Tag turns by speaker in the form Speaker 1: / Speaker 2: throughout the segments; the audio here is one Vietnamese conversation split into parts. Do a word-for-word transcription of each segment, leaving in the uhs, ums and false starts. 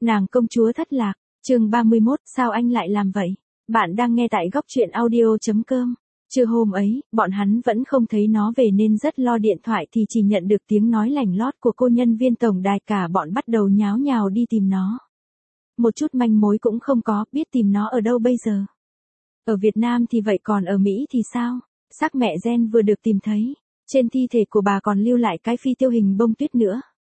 Speaker 1: Nàng công chúa thất lạc, chương ba mươi mốt, sao anh lại làm vậy? Bạn đang nghe tại góc truyện audio.com. Trưa hôm ấy, bọn hắn vẫn không thấy nó về nên rất lo, điện thoại thì chỉ nhận được tiếng nói lảnh lót của cô nhân viên tổng đài, cả bọn bắt đầu nháo nhào đi tìm nó. Một chút manh mối cũng không có, biết tìm nó ở đâu bây giờ. Ở Việt Nam thì vậy, còn ở Mỹ thì sao? Xác mẹ Jen vừa được tìm thấy, trên thi thể của bà còn lưu lại cái phi tiêu hình bông tuyết nữa.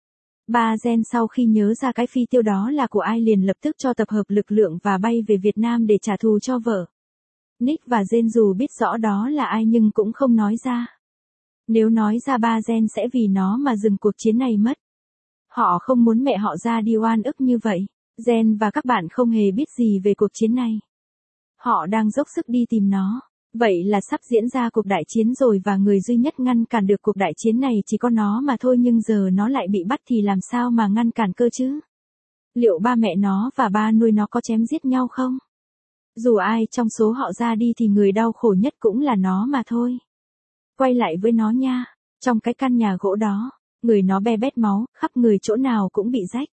Speaker 1: Ba Jen sau khi nhớ ra cái phi tiêu đó là của ai liền lập tức cho tập hợp lực lượng và bay về Việt Nam để trả thù cho vợ. Nick và Jen dù biết rõ đó là ai nhưng cũng không nói ra. Nếu nói ra ba Jen sẽ vì nó mà dừng cuộc chiến này mất. Họ không muốn mẹ họ ra đi oan ức như vậy. Jen và các bạn không hề biết gì về cuộc chiến này. Họ đang dốc sức đi tìm nó. Vậy là sắp diễn ra cuộc đại chiến rồi, và người duy nhất ngăn cản được cuộc đại chiến này chỉ có nó mà thôi, nhưng giờ nó lại bị bắt thì làm sao mà ngăn cản cơ chứ? Liệu ba mẹ nó và ba nuôi nó có chém giết nhau không? Dù ai trong số họ ra đi thì người đau khổ nhất cũng là nó mà thôi. Quay lại với nó nha. Trong cái căn nhà gỗ đó, người nó be bét máu, khắp người chỗ nào cũng bị rách.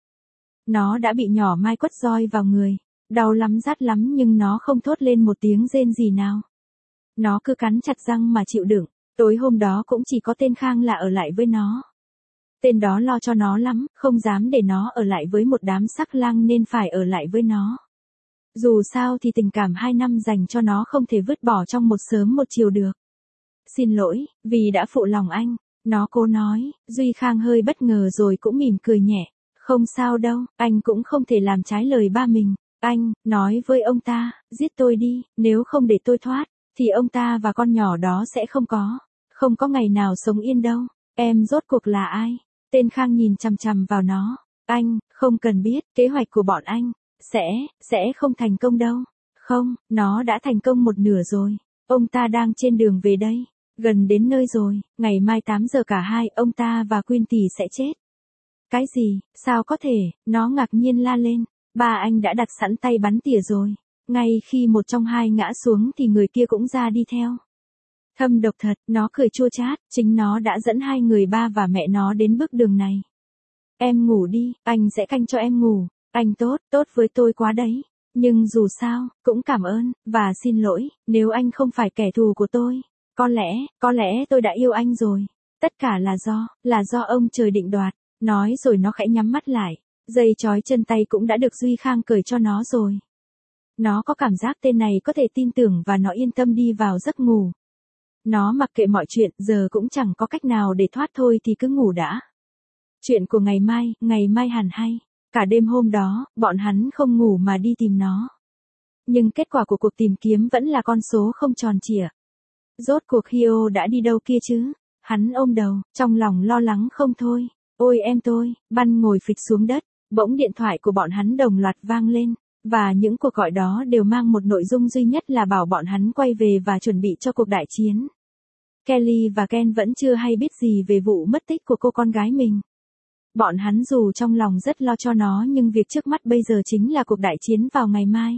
Speaker 1: Nó đã bị nhỏ mai quất roi vào người. Đau lắm, rát lắm, nhưng nó không thốt lên một tiếng rên gì nào. Nó cứ cắn chặt răng mà chịu đựng. Tối hôm đó cũng chỉ có tên Khang là ở lại với nó. Tên đó lo cho nó lắm, không dám để nó ở lại với một đám sắc lang nên phải ở lại với nó. Dù sao thì tình cảm hai năm dành cho nó không thể vứt bỏ trong một sớm một chiều được. Xin lỗi, vì đã phụ lòng anh. Nó cố nói. Duy Khang hơi bất ngờ rồi cũng mỉm cười nhẹ. Không sao đâu, anh cũng không thể làm trái lời ba mình. Anh, nói với ông ta, giết tôi đi, nếu không để tôi thoát, thì ông ta và con nhỏ đó sẽ không có, không có ngày nào sống yên đâu. Em rốt cuộc là ai? Tên Khang nhìn chằm chằm vào nó. Anh, không cần biết, kế hoạch của bọn anh, sẽ, sẽ không thành công đâu. Không, nó đã thành công một nửa rồi. Ông ta đang trên đường về đây, gần đến nơi rồi, ngày mai tám giờ cả hai, ông ta và Quyên tỷ sẽ chết. Cái gì, sao có thể, nó ngạc nhiên la lên. Ba anh đã đặt sẵn tay bắn tỉa rồi. Ngay khi một trong hai ngã xuống thì người kia cũng ra đi theo. Thâm độc thật, nó cười chua chát, chính nó đã dẫn hai người ba và mẹ nó đến bước đường này. Em ngủ đi, anh sẽ canh cho em ngủ. Anh tốt, tốt với tôi quá đấy. Nhưng dù sao, cũng cảm ơn, và xin lỗi, nếu anh không phải kẻ thù của tôi. Có lẽ, có lẽ tôi đã yêu anh rồi. Tất cả là do, là do ông trời định đoạt. Nói rồi nó khẽ nhắm mắt lại. Dây trói chân tay cũng đã được Duy Khang cởi cho nó rồi. Nó có cảm giác tên này có thể tin tưởng và nó yên tâm đi vào giấc ngủ. Nó mặc kệ mọi chuyện, giờ cũng chẳng có cách nào để thoát thôi thì cứ ngủ đã. Chuyện của ngày mai, ngày mai hẳn hay. Cả đêm hôm đó, bọn hắn không ngủ mà đi tìm nó. Nhưng kết quả của cuộc tìm kiếm vẫn là con số không tròn trịa. Rốt cuộc Hio đã đi đâu kia chứ? Hắn ôm đầu, trong lòng lo lắng không thôi. Ôi em tôi, Băn ngồi phịch xuống đất. Bỗng điện thoại của bọn hắn đồng loạt vang lên. Và những cuộc gọi đó đều mang một nội dung duy nhất là bảo bọn hắn quay về và chuẩn bị cho cuộc đại chiến. Kelly và Ken vẫn chưa hay biết gì về vụ mất tích của cô con gái mình. Bọn hắn dù trong lòng rất lo cho nó nhưng việc trước mắt bây giờ chính là cuộc đại chiến vào ngày mai.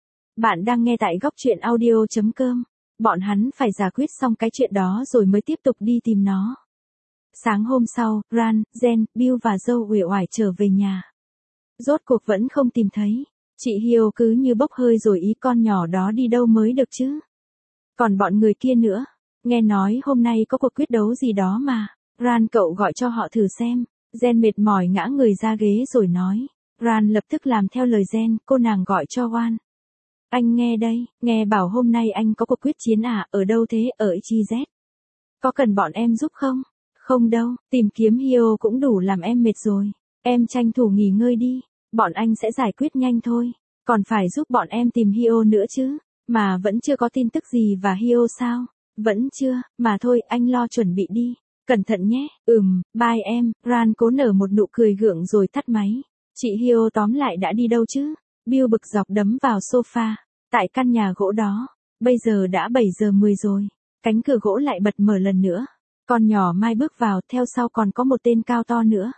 Speaker 1: Bạn đang nghe tại góc truyện audio.com. Bọn hắn phải giải quyết xong cái chuyện đó rồi mới tiếp tục đi tìm nó. Sáng hôm sau, Ran, Jen, Bill và Joe uể oải trở về nhà. Rốt cuộc vẫn không tìm thấy. Chị Hio cứ như bốc hơi rồi, ý con nhỏ đó đi đâu mới được chứ. Còn bọn người kia nữa. Nghe nói hôm nay có cuộc quyết đấu gì đó mà. Ran cậu gọi cho họ thử xem. Jen mệt mỏi ngã người ra ghế rồi nói. Ran lập tức làm theo lời Jen, cô nàng gọi cho Wan. Anh nghe đây, nghe bảo hôm nay anh có cuộc quyết chiến à, ở đâu thế, ở i zét. Có cần bọn em giúp không? Không đâu, tìm kiếm Hio cũng đủ làm em mệt rồi. Em tranh thủ nghỉ ngơi đi, bọn anh sẽ giải quyết nhanh thôi. Còn phải giúp bọn em tìm Hio nữa chứ, mà vẫn chưa có tin tức gì và Hio sao? Vẫn chưa, mà thôi anh lo chuẩn bị đi. Cẩn thận nhé, ừm, bye em. Ran cố nở một nụ cười gượng rồi tắt máy. Chị Hio tóm lại đã đi đâu chứ? Bill bực dọc đấm vào sofa. Tại căn nhà gỗ đó, bây giờ đã bảy giờ mười rồi. Cánh cửa gỗ lại bật mở lần nữa. Con nhỏ Mai bước vào, theo sau còn có một tên cao to nữa.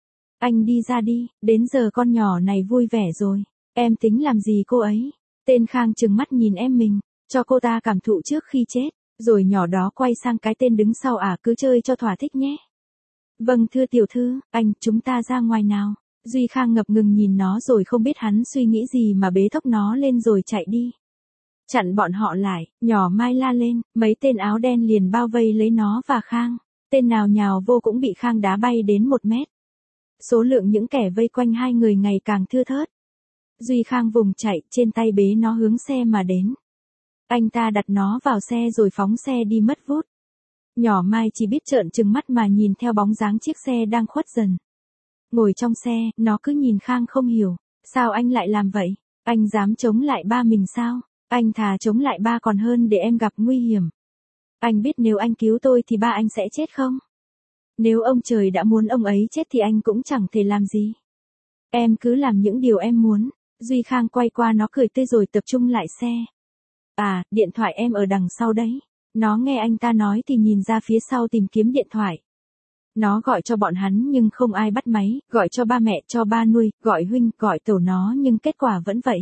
Speaker 1: Anh đi ra đi, đến giờ con nhỏ này vui vẻ rồi. Em tính làm gì cô ấy? Tên Khang trừng mắt nhìn em mình, cho cô ta cảm thụ trước khi chết. Rồi nhỏ đó quay sang cái tên đứng sau, à cứ chơi cho thỏa thích nhé. Vâng thưa tiểu thư, anh, chúng ta ra ngoài nào. Duy Khang ngập ngừng nhìn nó rồi không biết hắn suy nghĩ gì mà bế thốc nó lên rồi chạy đi. Chặn bọn họ lại, nhỏ Mai la lên, mấy tên áo đen liền bao vây lấy nó và Khang. Tên nào nhào vô cũng bị Khang đá bay đến một mét. Số lượng những kẻ vây quanh hai người ngày càng thưa thớt. Duy Khang vùng chạy, trên tay bế nó hướng xe mà đến. Anh ta đặt nó vào xe rồi phóng xe đi mất vút. Nhỏ Mai chỉ biết trợn trừng mắt mà nhìn theo bóng dáng chiếc xe đang khuất dần. Ngồi trong xe, nó cứ nhìn Khang không hiểu. Sao anh lại làm vậy? Anh dám chống lại ba mình sao? Anh thà chống lại ba còn hơn để em gặp nguy hiểm. Anh biết nếu anh cứu tôi thì ba anh sẽ chết không? Nếu ông trời đã muốn ông ấy chết thì anh cũng chẳng thể làm gì. Em cứ làm những điều em muốn. Duy Khang quay qua nó cười tươi rồi tập trung lại xe. À, điện thoại em ở đằng sau đấy. Nó nghe anh ta nói thì nhìn ra phía sau tìm kiếm điện thoại. Nó gọi cho bọn hắn nhưng không ai bắt máy, gọi cho ba mẹ, cho ba nuôi, gọi huynh, gọi tẩu nó nhưng kết quả vẫn vậy.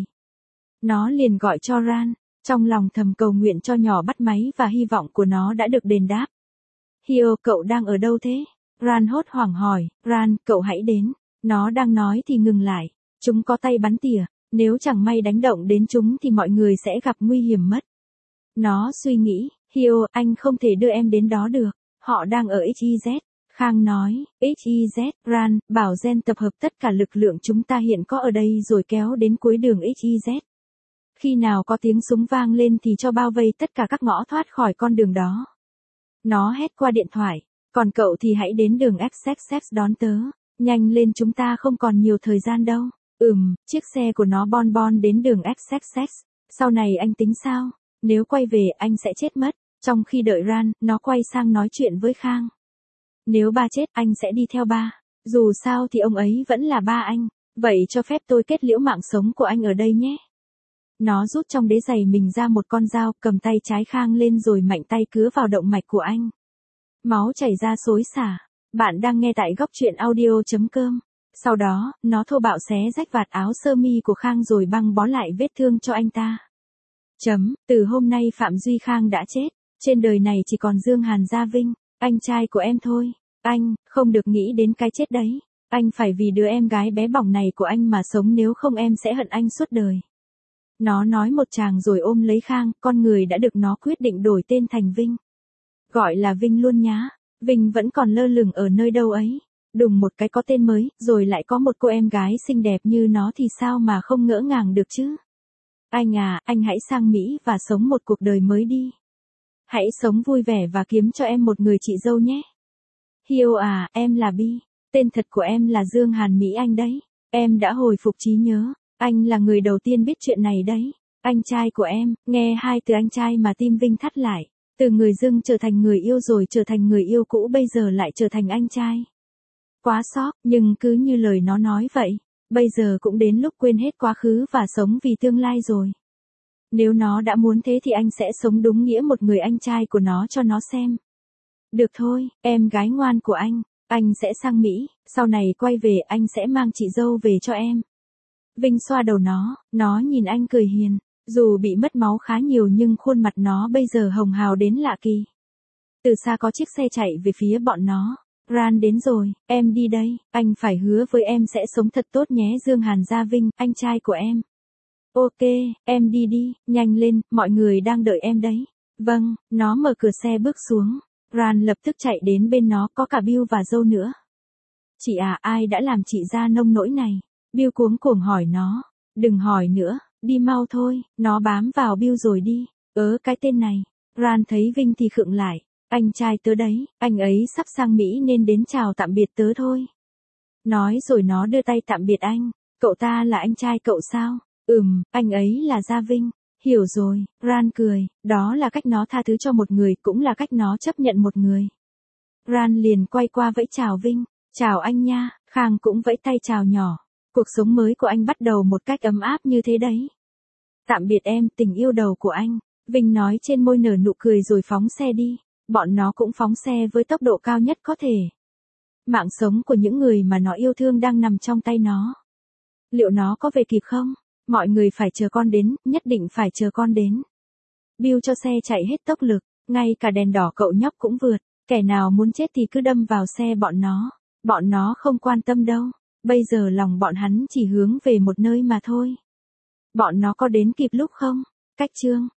Speaker 1: Nó liền gọi cho Ran, trong lòng thầm cầu nguyện cho nhỏ bắt máy và hy vọng của nó đã được đền đáp. Hio, cậu đang ở đâu thế? Ran hốt hoảng hỏi, Ran, cậu hãy đến. Nó đang nói thì ngừng lại, chúng có tay bắn tỉa, nếu chẳng may đánh động đến chúng thì mọi người sẽ gặp nguy hiểm mất. Nó suy nghĩ, Hio, anh không thể đưa em đến đó được, họ đang ở ích i dét. Khang nói, ích i dét, Ran, bảo Gen tập hợp tất cả lực lượng chúng ta hiện có ở đây rồi kéo đến cuối đường ích i dét. Khi nào có tiếng súng vang lên thì cho bao vây tất cả các ngõ thoát khỏi con đường đó. Nó hét qua điện thoại, còn cậu thì hãy đến đường ích ích ích đón tớ, nhanh lên chúng ta không còn nhiều thời gian đâu. Ừm, chiếc xe của nó bon bon đến đường ích ích ích, sau này anh tính sao? Nếu quay về anh sẽ chết mất. Trong khi đợi Ran, nó quay sang nói chuyện với Khang. Nếu ba chết anh sẽ đi theo ba, dù sao thì ông ấy vẫn là ba anh, vậy cho phép tôi kết liễu mạng sống của anh ở đây nhé. Nó rút trong đế giày mình ra một con dao, cầm tay trái Khang lên rồi mạnh tay cứa vào động mạch của anh. Máu chảy ra xối xả. Bạn đang nghe tại góc truyện audio chấm com. Sau đó, nó thô bạo xé rách vạt áo sơ mi của Khang rồi băng bó lại vết thương cho anh ta. Chấm, từ hôm nay Phạm Duy Khang đã chết, trên đời này chỉ còn Dương Hàn Gia Vinh, anh trai của em thôi. Anh, không được nghĩ đến cái chết đấy. Anh phải vì đứa em gái bé bỏng này của anh mà sống, nếu không em sẽ hận anh suốt đời. Nó nói một tràng rồi ôm lấy Khang, con người đã được nó quyết định đổi tên thành Vinh. Gọi là Vinh luôn nhá. Vinh vẫn còn lơ lửng ở nơi đâu ấy. Đùng một cái có tên mới, rồi lại có một cô em gái xinh đẹp như nó thì sao mà không ngỡ ngàng được chứ. Anh à, anh hãy sang Mỹ và sống một cuộc đời mới đi. Hãy sống vui vẻ và kiếm cho em một người chị dâu nhé. Hio à, em là Bi. Tên thật của em là Dương Hàn Mỹ Anh đấy. Em đã hồi phục trí nhớ. Anh là người đầu tiên biết chuyện này đấy. Anh trai của em, nghe hai từ anh trai mà tim Vinh thắt lại. Từ người dưng trở thành người yêu rồi trở thành người yêu cũ, bây giờ lại trở thành anh trai. Quá sốc, nhưng cứ như lời nó nói vậy. Bây giờ cũng đến lúc quên hết quá khứ và sống vì tương lai rồi. Nếu nó đã muốn thế thì anh sẽ sống đúng nghĩa một người anh trai của nó cho nó xem. Được thôi, em gái ngoan của anh. Anh sẽ sang Mỹ, sau này quay về anh sẽ mang chị dâu về cho em. Vinh xoa đầu nó, nó nhìn anh cười hiền. Dù bị mất máu khá nhiều nhưng khuôn mặt nó bây giờ hồng hào đến lạ kỳ. Từ xa có chiếc xe chạy về phía bọn nó. Ran đến rồi, em đi đây, anh phải hứa với em sẽ sống thật tốt nhé Dương Hàn Gia Vinh, anh trai của em. Ok, em đi đi, nhanh lên, mọi người đang đợi em đấy. Vâng, nó mở cửa xe bước xuống. Ran lập tức chạy đến bên nó, có cả Bill và dâu nữa. Chị à, ai đã làm chị ra nông nỗi này? Bill cuống cuồng hỏi nó. Đừng hỏi nữa, đi mau thôi, nó bám vào Bill rồi đi. Ớ cái tên này. Ran thấy Vinh thì khựng lại. Anh trai tớ đấy, anh ấy sắp sang Mỹ nên đến chào tạm biệt tớ thôi. Nói rồi nó đưa tay tạm biệt anh. Cậu ta là anh trai cậu sao? Ừm, anh ấy là Gia Vinh. Hiểu rồi, Ran cười, đó là cách nó tha thứ cho một người, cũng là cách nó chấp nhận một người. Ran liền quay qua vẫy chào Vinh. Chào anh nha, Khang cũng vẫy tay chào nhỏ. Cuộc sống mới của anh bắt đầu một cách ấm áp như thế đấy. Tạm biệt em, tình yêu đầu của anh. Vinh nói trên môi nở nụ cười rồi phóng xe đi. Bọn nó cũng phóng xe với tốc độ cao nhất có thể. Mạng sống của những người mà nó yêu thương đang nằm trong tay nó. Liệu nó có về kịp không? Mọi người phải chờ con đến, nhất định phải chờ con đến. Bill cho xe chạy hết tốc lực, ngay cả đèn đỏ cậu nhóc cũng vượt. Kẻ nào muốn chết thì cứ đâm vào xe bọn nó. Bọn nó không quan tâm đâu. Bây giờ lòng bọn hắn chỉ hướng về một nơi mà thôi. Bọn nó có đến kịp lúc không? Cách chương